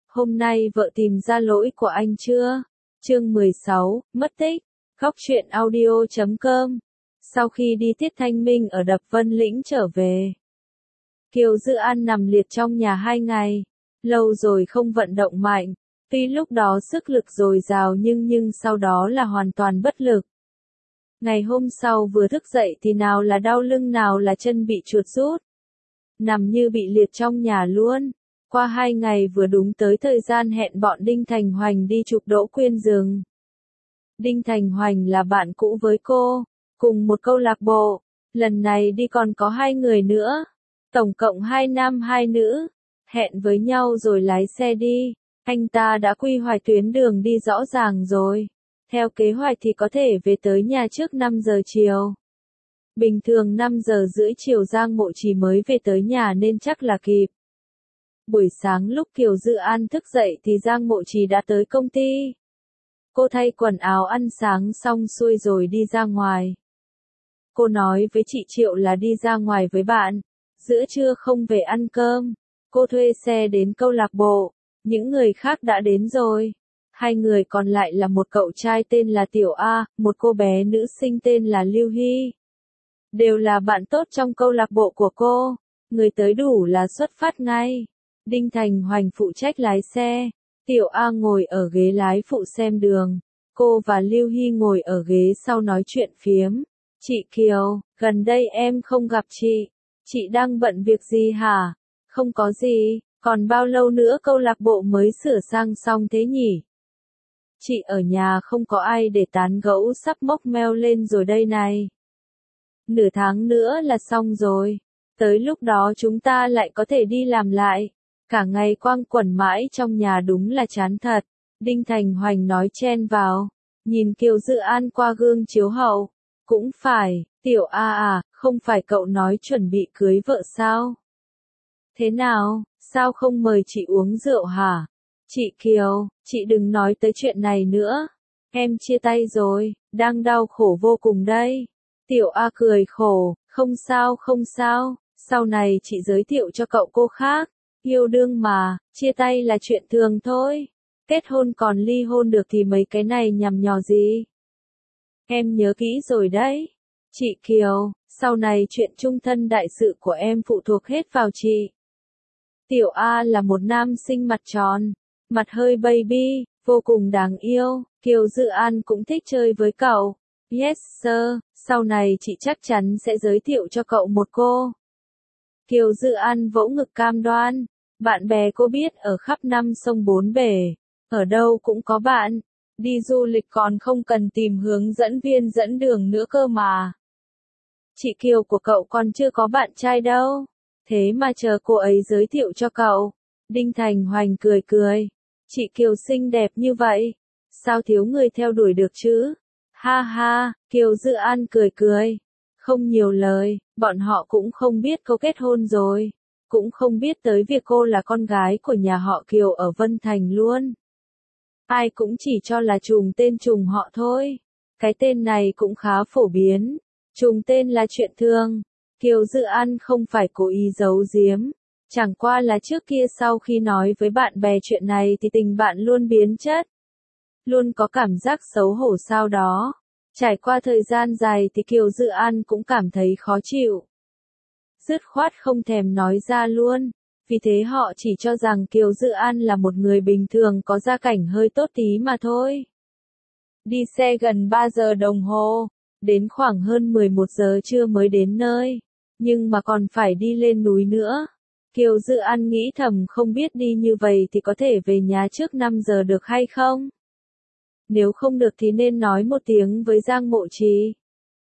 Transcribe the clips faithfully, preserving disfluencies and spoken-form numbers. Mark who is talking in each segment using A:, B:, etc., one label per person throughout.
A: Hôm nay vợ tìm ra lỗi của anh chưa? Chương mười sáu, mất tích. Góc truyện audio chấm com. Sau khi đi tiết thanh minh ở đập Vân Lĩnh trở về, Kiều Dư An nằm liệt trong nhà hai ngày. Lâu rồi không vận động mạnh. Tuy lúc đó sức lực dồi dào nhưng nhưng sau đó là hoàn toàn bất lực. Ngày hôm sau vừa thức dậy thì nào là đau lưng nào là chân bị chuột rút. Nằm như bị liệt trong nhà luôn. Qua hai ngày vừa đúng tới thời gian hẹn bọn Đinh Thành Hoành đi chụp Đỗ Quyên Rừng. Đinh Thành Hoành là bạn cũ với cô, cùng một câu lạc bộ. Lần này đi còn có hai người nữa. Tổng cộng hai nam hai nữ. Hẹn với nhau rồi lái xe đi. Anh ta đã quy hoạch tuyến đường đi rõ ràng rồi. Theo kế hoạch thì có thể về tới nhà trước năm giờ chiều. Bình thường năm giờ rưỡi chiều Giang Mộ Trì mới về tới nhà nên chắc là kịp. Buổi sáng lúc Kiều Dư An thức dậy thì Giang Mộ Trì đã tới công ty. Cô thay quần áo ăn sáng xong xuôi rồi đi ra ngoài. Cô nói với chị Triệu là đi ra ngoài với bạn, giữa trưa không về ăn cơm. Cô thuê xe đến câu lạc bộ, những người khác đã đến rồi. Hai người còn lại là một cậu trai tên là Tiểu A, một cô bé nữ sinh tên là Lưu Hy. Đều là bạn tốt trong câu lạc bộ của cô, người tới đủ là xuất phát ngay. Đinh Thành Hoành phụ trách lái xe, Tiểu A ngồi ở ghế lái phụ xem đường, cô và Lưu Hy ngồi ở ghế sau nói chuyện phiếm. Chị Kiều, gần đây em không gặp chị, chị đang bận việc gì hả? Không có gì, còn bao lâu nữa câu lạc bộ mới sửa sang xong thế nhỉ? Chị ở nhà không có ai để tán gẫu sắp mốc mail lên rồi đây này. Nửa tháng nữa là xong rồi, tới lúc đó chúng ta lại có thể đi làm lại. Cả ngày quang quẩn mãi trong nhà đúng là chán thật. Đinh Thành Hoành nói chen vào, nhìn Kiều Dư An qua gương chiếu hậu. Cũng phải, Tiểu A à, không phải cậu nói chuẩn bị cưới vợ sao? Thế nào, sao không mời chị uống rượu hả? Chị Kiều, chị đừng nói tới chuyện này nữa. Em chia tay rồi, đang đau khổ vô cùng đây. Tiểu A cười khổ, không sao không sao, sau này chị giới thiệu cho cậu cô khác. Yêu đương mà, chia tay là chuyện thường thôi. Kết hôn còn ly hôn được thì mấy cái này nhằm nhò gì? Em nhớ kỹ rồi đấy. Chị Kiều, sau này chuyện chung thân đại sự của em phụ thuộc hết vào chị. Tiểu A là một nam sinh mặt tròn, mặt hơi baby, vô cùng đáng yêu. Kiều Dư An cũng thích chơi với cậu. Yes sir, sau này chị chắc chắn sẽ giới thiệu cho cậu một cô. Kiều Dư An vỗ ngực cam đoan. Bạn bè cô biết ở khắp năm sông bốn bể. Ở đâu cũng có bạn. Đi du lịch còn không cần tìm hướng dẫn viên dẫn đường nữa cơ mà. Chị Kiều của cậu còn chưa có bạn trai đâu. Thế mà chờ cô ấy giới thiệu cho cậu. Đinh Thành Hoành cười cười. Chị Kiều xinh đẹp như vậy. Sao thiếu người theo đuổi được chứ? Ha ha, Kiều Dư An cười cười. Không nhiều lời, bọn họ cũng không biết cô kết hôn rồi. Cũng không biết tới việc cô là con gái của nhà họ Kiều ở Vân Thành luôn. Ai cũng chỉ cho là trùng tên trùng họ thôi. Cái tên này cũng khá phổ biến. Trùng tên là chuyện thường. Kiều Dư An không phải cố ý giấu giếm. Chẳng qua là trước kia sau khi nói với bạn bè chuyện này thì tình bạn luôn biến chất. Luôn có cảm giác xấu hổ sau đó. Trải qua thời gian dài thì Kiều Dư An cũng cảm thấy khó chịu. Dứt khoát không thèm nói ra luôn. Vì thế họ chỉ cho rằng Kiều Dư An là một người bình thường có gia cảnh hơi tốt tí mà thôi. Đi xe gần ba giờ đồng hồ, đến khoảng hơn mười một giờ trưa mới đến nơi. Nhưng mà còn phải đi lên núi nữa. Kiều Dư An nghĩ thầm không biết đi như vậy thì có thể về nhà trước năm giờ được hay không? Nếu không được thì nên nói một tiếng với Giang Mộ Trì.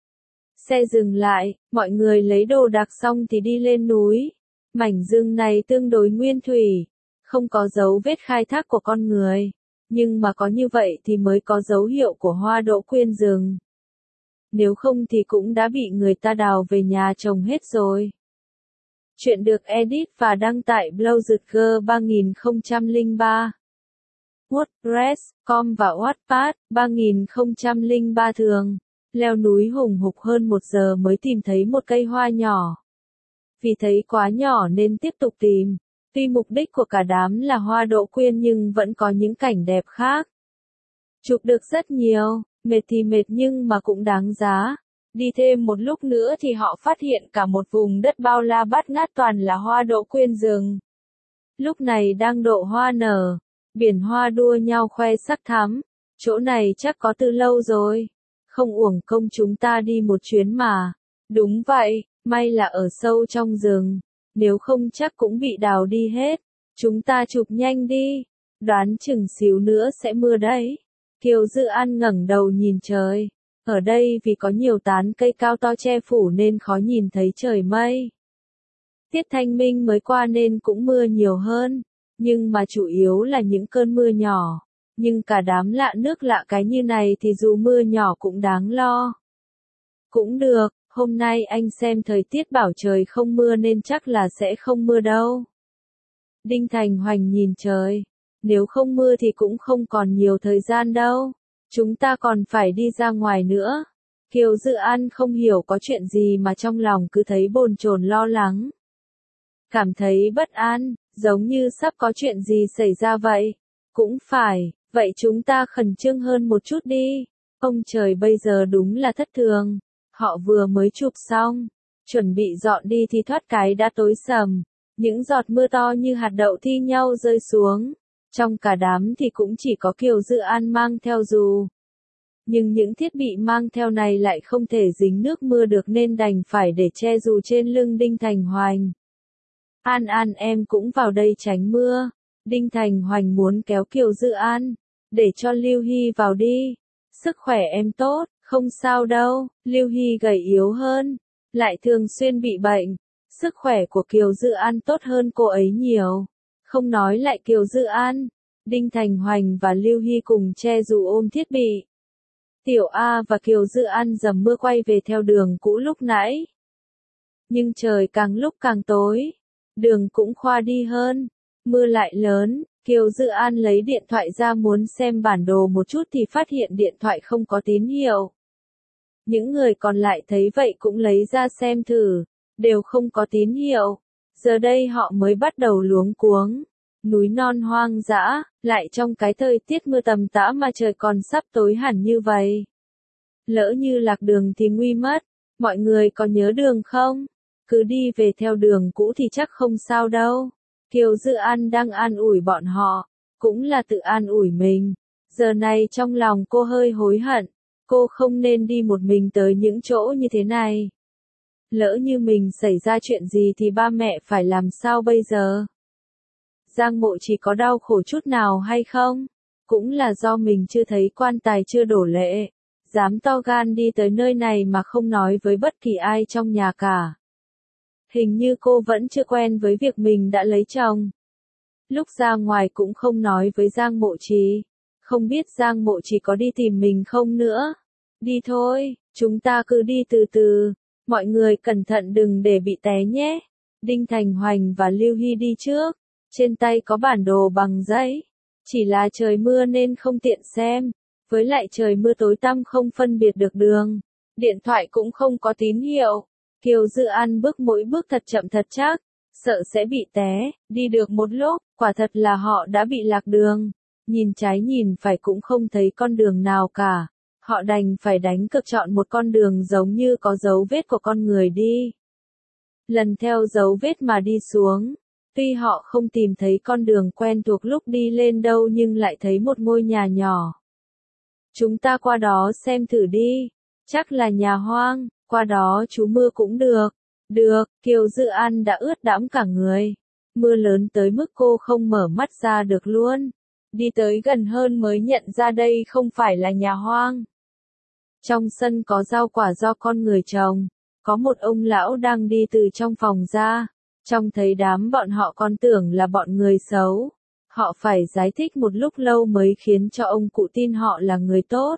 A: Xe dừng lại, mọi người lấy đồ đạc xong thì đi lên núi. Mảnh rừng này tương đối nguyên thủy, không có dấu vết khai thác của con người. Nhưng mà có như vậy thì mới có dấu hiệu của hoa Đỗ Quyên Rừng. Nếu không thì cũng đã bị người ta đào về nhà trồng hết rồi. Chuyện được edit và đăng tại blogger ba không không ba. WordPress chấm com và Wattpad ba không không ba thường. Leo núi hùng hục hơn một giờ mới tìm thấy một cây hoa nhỏ. Vì thấy quá nhỏ nên tiếp tục tìm. Tuy mục đích của cả đám là Hoa Đỗ Quyên nhưng vẫn có những cảnh đẹp khác. Chụp được rất nhiều, mệt thì mệt nhưng mà cũng đáng giá. Đi thêm một lúc nữa thì họ phát hiện cả một vùng đất bao la bát ngát toàn là hoa đỗ quyên rừng. Lúc này đang độ hoa nở, biển hoa đua nhau khoe sắc thắm, chỗ này chắc có từ lâu rồi. Không uổng công chúng ta đi một chuyến mà. Đúng vậy, may là ở sâu trong rừng, nếu không chắc cũng bị đào đi hết. Chúng ta chụp nhanh đi, đoán chừng xíu nữa sẽ mưa đấy. Kiều Dư An ngẩng đầu nhìn trời. Ở đây vì có nhiều tán cây cao to che phủ nên khó nhìn thấy trời mây. Tiết thanh minh mới qua nên cũng mưa nhiều hơn, nhưng mà chủ yếu là những cơn mưa nhỏ. Nhưng cả đám lạ nước lạ cái như này thì dù mưa nhỏ cũng đáng lo. Cũng được, hôm nay anh xem thời tiết bảo trời không mưa nên chắc là sẽ không mưa đâu. Đinh Thành Hoành nhìn trời. Nếu không mưa thì cũng không còn nhiều thời gian đâu. Chúng ta còn phải đi ra ngoài nữa. Kiều Dư An không hiểu có chuyện gì mà trong lòng cứ thấy bồn chồn lo lắng. Cảm thấy bất an, giống như sắp có chuyện gì xảy ra vậy. Cũng phải, vậy chúng ta khẩn trương hơn một chút đi. Ông trời bây giờ đúng là thất thường. Họ vừa mới chụp xong, chuẩn bị dọn đi thì thoát cái đã tối sầm. Những giọt mưa to như hạt đậu thi nhau rơi xuống. Trong cả đám thì cũng chỉ có Kiều Dư An mang theo dù. Nhưng những thiết bị mang theo này lại không thể dính nước mưa được nên đành phải để che dù trên lưng Đinh Thành Hoành. An An em cũng vào đây tránh mưa. Đinh Thành Hoành muốn kéo Kiều Dư An. Để cho Lưu Hy vào đi. Sức khỏe em tốt, không sao đâu. Lưu Hy gầy yếu hơn. Lại thường xuyên bị bệnh. Sức khỏe của Kiều Dư An tốt hơn cô ấy nhiều. Không nói lại Kiều Dư An, Đinh Thành Hoành và Lưu Hy cùng che dù ôm thiết bị. Tiểu A và Kiều Dư An dầm mưa quay về theo đường cũ lúc nãy. Nhưng trời càng lúc càng tối, đường cũng khoa đi hơn, mưa lại lớn, Kiều Dư An lấy điện thoại ra muốn xem bản đồ một chút thì phát hiện điện thoại không có tín hiệu. Những người còn lại thấy vậy cũng lấy ra xem thử, đều không có tín hiệu. Giờ đây họ mới bắt đầu luống cuống. Núi non hoang dã, lại trong cái thời tiết mưa tầm tã mà trời còn sắp tối hẳn như vậy. Lỡ như lạc đường thì nguy mất. Mọi người có nhớ đường không? Cứ đi về theo đường cũ thì chắc không sao đâu. Kiều Dư An đang an ủi bọn họ, cũng là tự an ủi mình. Giờ này trong lòng cô hơi hối hận, cô không nên đi một mình tới những chỗ như thế này. Lỡ như mình xảy ra chuyện gì thì ba mẹ phải làm sao bây giờ? Giang Mộ Trì có đau khổ chút nào hay không? Cũng là do mình chưa thấy quan tài chưa đổ lệ. Dám to gan đi tới nơi này mà không nói với bất kỳ ai trong nhà cả. Hình như cô vẫn chưa quen với việc mình đã lấy chồng. Lúc ra ngoài cũng không nói với Giang Mộ Trì. Không biết Giang Mộ Trì có đi tìm mình không nữa. Đi thôi, chúng ta cứ đi từ từ. Mọi người cẩn thận đừng để bị té nhé. Đinh Thành Hoành và Lưu Hy đi trước. Trên tay có bản đồ bằng giấy. Chỉ là trời mưa nên không tiện xem. Với lại trời mưa tối tăm không phân biệt được đường. Điện thoại cũng không có tín hiệu. Kiều Dư An bước mỗi bước thật chậm thật chắc. Sợ sẽ bị té. Đi được một lúc, quả thật là họ đã bị lạc đường. Nhìn trái nhìn phải cũng không thấy con đường nào cả. Họ đành phải đánh cược chọn một con đường giống như có dấu vết của con người đi. Lần theo dấu vết mà đi xuống. Tuy họ không tìm thấy con đường quen thuộc lúc đi lên đâu nhưng lại thấy một ngôi nhà nhỏ. Chúng ta qua đó xem thử đi. Chắc là nhà hoang, qua đó trú mưa cũng được. Được, Kiều Dư An đã ướt đẫm cả người. Mưa lớn tới mức cô không mở mắt ra được luôn. Đi tới gần hơn mới nhận ra đây không phải là nhà hoang. Trong sân có rau quả do con người trồng. Có một ông lão đang đi từ trong phòng ra. Trông thấy đám bọn họ còn tưởng là bọn người xấu. Họ phải giải thích một lúc lâu mới khiến cho ông cụ tin họ là người tốt.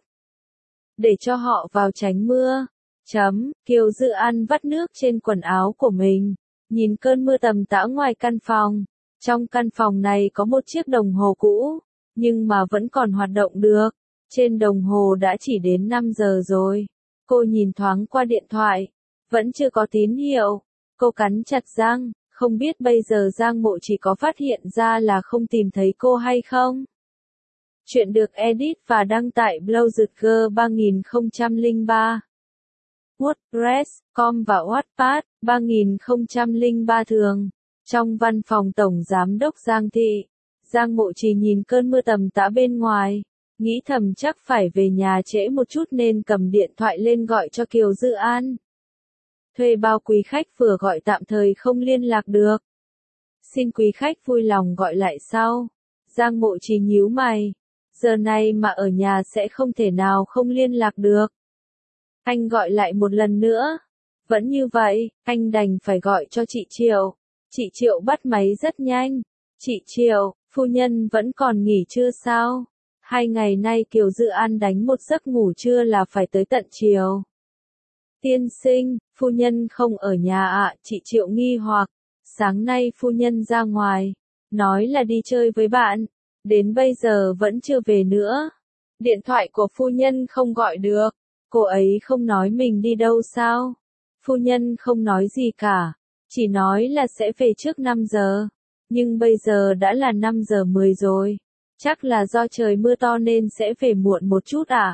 A: Để cho họ vào tránh mưa. Chấm, Kiều Dư An vắt nước trên quần áo của mình. Nhìn cơn mưa tầm tã ngoài căn phòng. Trong căn phòng này có một chiếc đồng hồ cũ. Nhưng mà vẫn còn hoạt động được. Trên đồng hồ đã chỉ đến năm giờ rồi. Cô nhìn thoáng qua điện thoại. Vẫn chưa có tín hiệu. Cô cắn chặt răng. Không biết bây giờ Giang Mộ Trì có phát hiện ra là không tìm thấy cô hay không? Chuyện được edit và đăng tại blogger ba nghìn không trăm lẻ ba. WordPress chấm com và Wattpad ba nghìn không trăm lẻ ba thường. Trong văn phòng Tổng Giám đốc Giang Thị, Giang Mộ Trì nhìn cơn mưa tầm tã bên ngoài, nghĩ thầm chắc phải về nhà trễ một chút nên cầm điện thoại lên gọi cho Kiều Dư An. Thuê bao quý khách vừa gọi tạm thời không liên lạc được. Xin quý khách vui lòng gọi lại sau. Giang Mộ Trì nhíu mày. Giờ này mà ở nhà sẽ không thể nào không liên lạc được. Anh gọi lại một lần nữa. Vẫn như vậy, anh đành phải gọi cho chị Triệu. Chị Triệu bắt máy rất nhanh. Chị Triệu, phu nhân vẫn còn nghỉ trưa sao? Hai ngày nay Kiều Dư An đánh một giấc ngủ trưa là phải tới tận chiều. Tiên sinh, phu nhân không ở nhà ạ, à, chị Triệu nghi hoặc. Sáng nay phu nhân ra ngoài, nói là đi chơi với bạn, đến bây giờ vẫn chưa về nữa. Điện thoại của phu nhân không gọi được, cô ấy không nói mình đi đâu sao? Phu nhân không nói gì cả, chỉ nói là sẽ về trước năm giờ. Nhưng bây giờ đã là năm giờ mười rồi, chắc là do trời mưa to nên sẽ về muộn một chút à?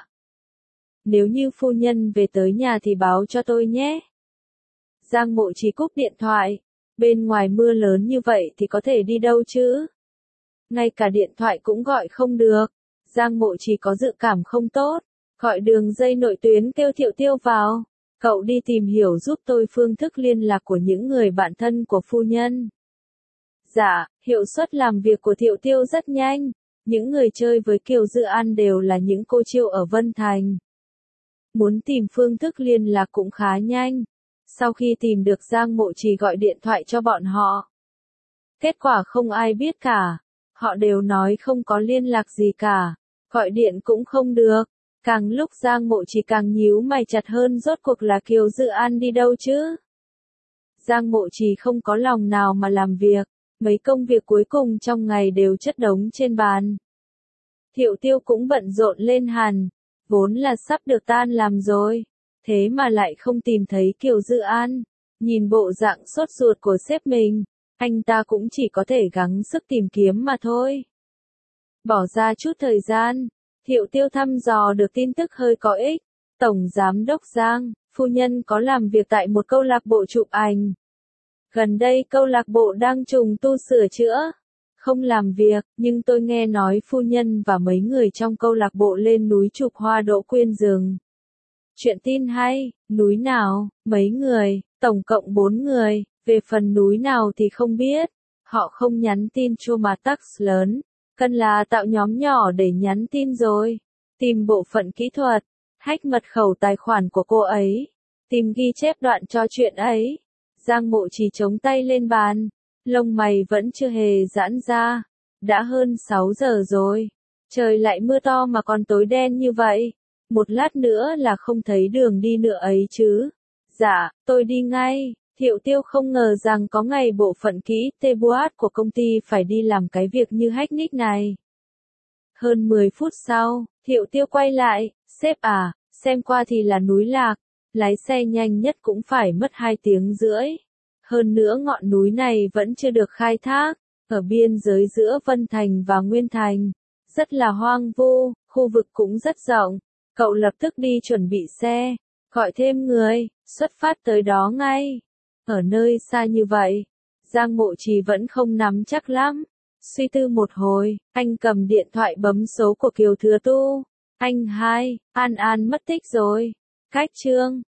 A: Nếu như phu nhân về tới nhà thì báo cho tôi nhé. Giang Mộ Trì cúp điện thoại, bên ngoài mưa lớn như vậy thì có thể đi đâu chứ? Ngay cả điện thoại cũng gọi không được. Giang Mộ Trì có dự cảm không tốt, gọi đường dây nội tuyến kêu Thiệu Tiêu vào. Cậu đi tìm hiểu giúp tôi phương thức liên lạc của những người bạn thân của phu nhân. Dạ, hiệu suất làm việc của Thiệu Tiêu rất nhanh. Những người chơi với Kiều Dư An đều là những cô chiêu ở Vân Thành. Muốn tìm phương thức liên lạc cũng khá nhanh. Sau khi tìm được Giang Mộ Trì gọi điện thoại cho bọn họ. Kết quả không ai biết cả. Họ đều nói không có liên lạc gì cả. Gọi điện cũng không được. Càng lúc Giang Mộ Trì càng nhíu mày chặt hơn, rốt cuộc là Kiều Dư An đi đâu chứ? Giang Mộ Trì không có lòng nào mà làm việc. Mấy công việc cuối cùng trong ngày đều chất đống trên bàn. Thiệu Tiêu cũng bận rộn lên hẳn. Vốn là sắp được tan làm rồi. Thế mà lại không tìm thấy Kiều Dư An. Nhìn bộ dạng sốt ruột của sếp mình, anh ta cũng chỉ có thể gắng sức tìm kiếm mà thôi. Bỏ ra chút thời gian, Thiệu Tiêu thăm dò được tin tức hơi có ích. Tổng Giám đốc Giang, phu nhân có làm việc tại một câu lạc bộ chụp ảnh. Gần đây câu lạc bộ đang trùng tu sửa chữa. Không làm việc, nhưng tôi nghe nói phu nhân và mấy người trong câu lạc bộ lên núi chụp hoa đỗ quyên rừng. Chuyện tin hay, núi nào, mấy người, tổng cộng bốn người, về phần núi nào thì không biết. Họ không nhắn tin cho mà tax lớn, cần là tạo nhóm nhỏ để nhắn tin rồi. Tìm bộ phận kỹ thuật, hack mật khẩu tài khoản của cô ấy, tìm ghi chép đoạn trò chuyện ấy. Giang Mộ Trì chống tay lên bàn, lông mày vẫn chưa hề giãn ra. Đã hơn sáu giờ rồi, trời lại mưa to mà còn tối đen như vậy. Một lát nữa là không thấy đường đi nữa ấy chứ. Dạ, tôi đi ngay. Thiệu Tiêu không ngờ rằng có ngày bộ phận kỹ tê buat của công ty phải đi làm cái việc như hack nick này. Hơn mười phút sau, Thiệu Tiêu quay lại, sếp à, xem qua thì là núi Lạc, lái xe nhanh nhất cũng phải mất hai tiếng rưỡi. Hơn nữa ngọn núi này vẫn chưa được khai thác, ở biên giới giữa Vân Thành và Nguyên Thành, rất là hoang vu, khu vực cũng rất rộng. Cậu lập tức đi chuẩn bị xe, gọi thêm người, xuất phát tới đó ngay. Ở nơi xa như vậy, Giang Mộ Trì vẫn không nắm chắc lắm. Suy tư một hồi, anh cầm điện thoại bấm số của Kiều Thừa Tu. Anh hai, An An mất tích rồi. Cách chương